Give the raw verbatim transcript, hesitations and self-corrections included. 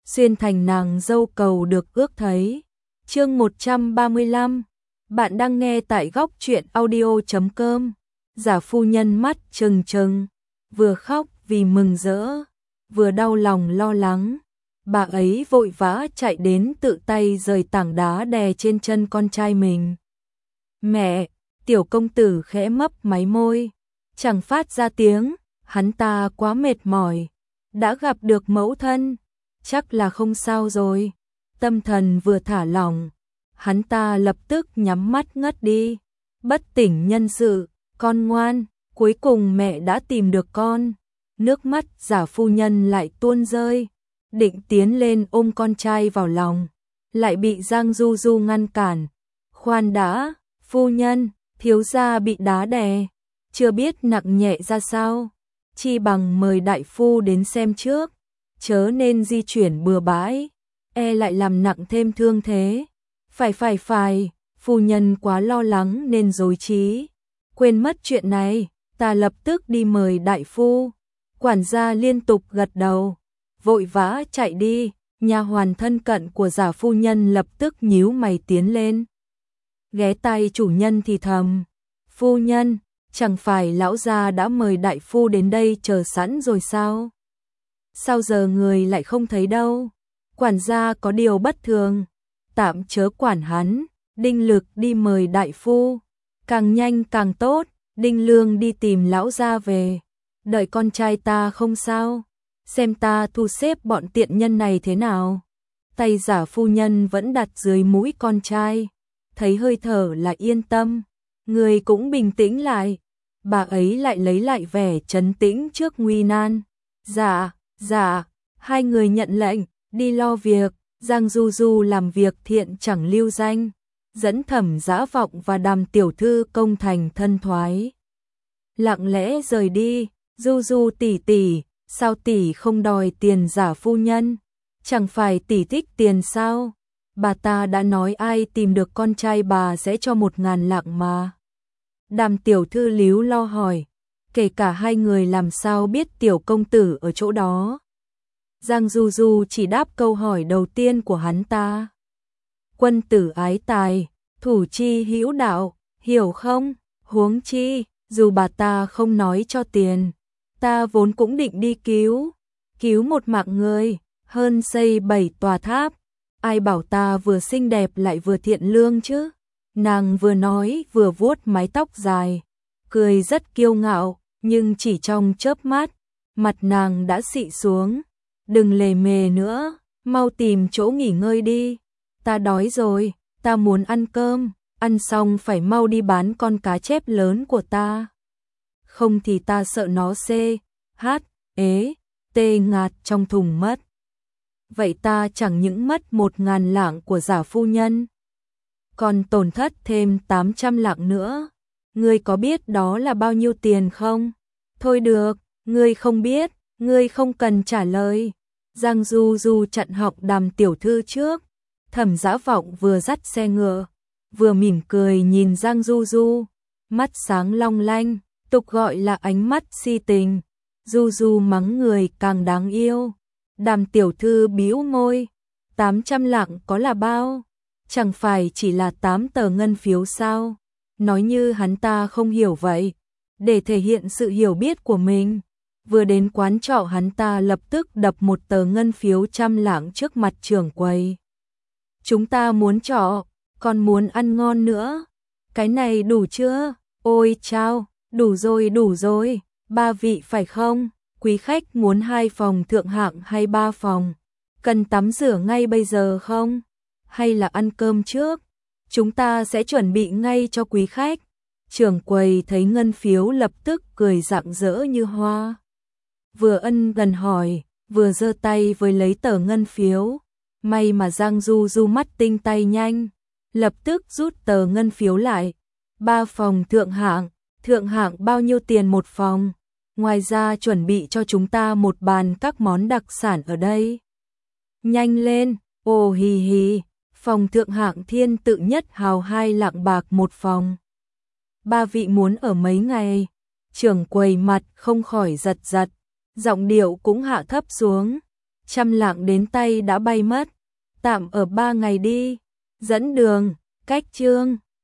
xuyên thành nàng dâu cầu được ước thấy. Chương một trăm ba mươi lăm. Bạn đang nghe tại góc truyện audio chấm com. Giả phu nhân mắt trừng trừng, vừa khóc vì mừng rỡ, vừa đau lòng lo lắng. Bà ấy vội vã chạy đến tự tay rời tảng đá đè trên chân con trai mình. Mẹ, tiểu công tử khẽ mấp máy môi, chẳng phát ra tiếng, hắn ta quá mệt mỏi, đã gặp được mẫu thân, chắc là không sao rồi. Tâm thần vừa thả lỏng, hắn ta lập tức nhắm mắt ngất đi, bất tỉnh nhân sự. Con ngoan, cuối cùng mẹ đã tìm được con. Nước mắt giả phu nhân lại tuôn rơi, định tiến lên ôm con trai vào lòng, lại bị Giang Du Du ngăn cản. Khoan đã, phu nhân, thiếu gia bị đá đè, chưa biết nặng nhẹ ra sao, chi bằng mời đại phu đến xem trước, chớ nên di chuyển bừa bãi, e lại làm nặng thêm thương thế. Phải phải phải, phu nhân quá lo lắng nên rối trí, quên mất chuyện này, ta lập tức đi mời đại phu. Quản gia liên tục gật đầu, vội vã chạy đi. Nha hoàn thân cận của giả phu nhân lập tức nhíu mày tiến lên, ghé tai chủ nhân thì thầm: phu nhân, chẳng phải lão gia đã mời đại phu đến đây chờ sẵn rồi sao? Sao giờ người lại không thấy đâu? Quản gia có điều bất thường, tạm chớ quản hắn, Đinh Lực đi mời đại phu, càng nhanh càng tốt. Đinh Lương đi tìm lão gia về, đợi con trai ta không sao, xem ta thu xếp bọn tiện nhân này thế nào. Tay giả phu nhân vẫn đặt dưới mũi con trai, thấy hơi thở là yên tâm, người cũng bình tĩnh lại. Bà ấy lại lấy lại vẻ trấn tĩnh trước nguy nan. Dạ, dạ, hai người nhận lệnh, đi lo việc. Giang Du Du làm việc thiện chẳng lưu danh, dẫn Thẩm Dã Vọng và Đàm tiểu thư công thành thân thoái. Lặng lẽ rời đi. Du Du tỷ tỷ, sao tỷ không đòi tiền giả phu nhân? Chẳng phải tỷ thích tiền sao? Bà ta đã nói ai tìm được con trai bà sẽ cho một ngàn lạng mà. Đàm tiểu thư líu lo hỏi, kể cả hai người làm sao biết tiểu công tử ở chỗ đó? Giang Du Du chỉ đáp câu hỏi đầu tiên của hắn ta. Quân tử ái tài, thủ chi hữu đạo, hiểu không? Huống chi, dù bà ta không nói cho tiền, ta vốn cũng định đi cứu, cứu một mạng người, hơn xây bảy tòa tháp. Ai bảo ta vừa xinh đẹp lại vừa thiện lương chứ? Nàng vừa nói vừa vuốt mái tóc dài, cười rất kiêu ngạo, nhưng chỉ trong chớp mắt, mặt nàng đã xị xuống. Đừng lề mề nữa, mau tìm chỗ nghỉ ngơi đi. Ta đói rồi, ta muốn ăn cơm, ăn xong phải mau đi bán con cá chép lớn của ta. Không thì ta sợ nó xê, hát, ế, tê ngạt trong thùng mất. Vậy ta chẳng những mất một ngàn lạng của giả phu nhân, còn tổn thất thêm tám trăm lạng nữa. Ngươi có biết đó là bao nhiêu tiền không? Thôi được, ngươi không biết, ngươi không cần trả lời. Giang Du Du chặn họng Đàm tiểu thư trước. Thẩm Dã Vọng vừa dắt xe ngựa, vừa mỉm cười nhìn Giang Du Du, mắt sáng long lanh, tục gọi là ánh mắt si tình. Du Du mắng người càng đáng yêu. Đàm tiểu thư bĩu môi, tám trăm lạng có là bao? Chẳng phải chỉ là tám tờ ngân phiếu sao? Nói như hắn ta không hiểu vậy. Để thể hiện sự hiểu biết của mình, vừa đến quán trọ hắn ta lập tức đập một tờ ngân phiếu trăm lạng trước mặt trưởng quầy. Chúng ta muốn trọ, còn muốn ăn ngon nữa. Cái này đủ chưa? Ôi chao, đủ rồi đủ rồi. Ba vị phải không? Quý khách muốn hai phòng thượng hạng hay ba phòng? Cần tắm rửa ngay bây giờ không? Hay là ăn cơm trước? Chúng ta sẽ chuẩn bị ngay cho quý khách. Trưởng quầy thấy ngân phiếu lập tức cười rạng rỡ như hoa. Vừa ân gần hỏi, vừa giơ tay với lấy tờ ngân phiếu. May mà Giang Du Du mắt tinh tay nhanh, lập tức rút tờ ngân phiếu lại. Ba phòng thượng hạng, thượng hạng bao nhiêu tiền một phòng? Ngoài ra chuẩn bị cho chúng ta một bàn các món đặc sản ở đây. Nhanh lên, ồ hì hì, phòng thượng hạng thiên tự nhất hào hai lạng bạc một phòng. Ba vị muốn ở mấy ngày? Trưởng quầy mặt không khỏi giật giật, giọng điệu cũng hạ thấp xuống. trăm lạng đến tay đã bay mất. Tạm ở ba ngày đi. Dẫn đường, cách chương